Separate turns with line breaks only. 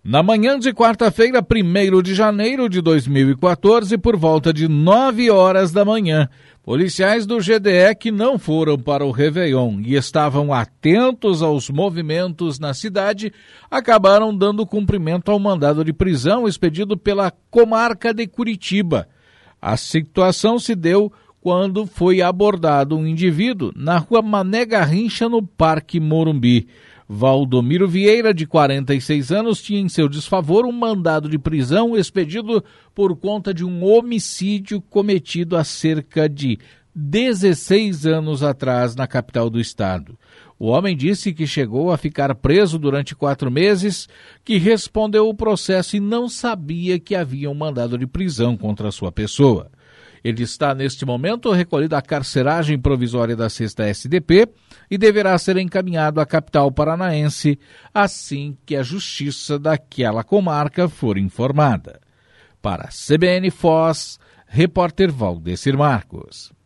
Na manhã de quarta-feira, 1º de janeiro de 2014, por volta de 9 horas da manhã, policiais do GDE que não foram para o Réveillon e estavam atentos aos movimentos na cidade, acabaram dando cumprimento ao mandado de prisão expedido pela comarca de Curitiba. A situação se deu quando foi abordado um indivíduo na rua Mané Garrincha, no Parque Morumbi. Valdomiro Vieira, de 46 anos, tinha em seu desfavor um mandado de prisão expedido por conta de um homicídio cometido há cerca de 16 anos atrás na capital do estado. O homem disse que chegou a ficar preso durante 4 meses, que respondeu o processo e não sabia que havia um mandado de prisão contra sua pessoa. Ele está, neste momento, recolhido à carceragem provisória da 6ª SDP e deverá ser encaminhado à capital paranaense assim que a justiça daquela comarca for informada. Para a CBN Foz, repórter Valdecir Marcos.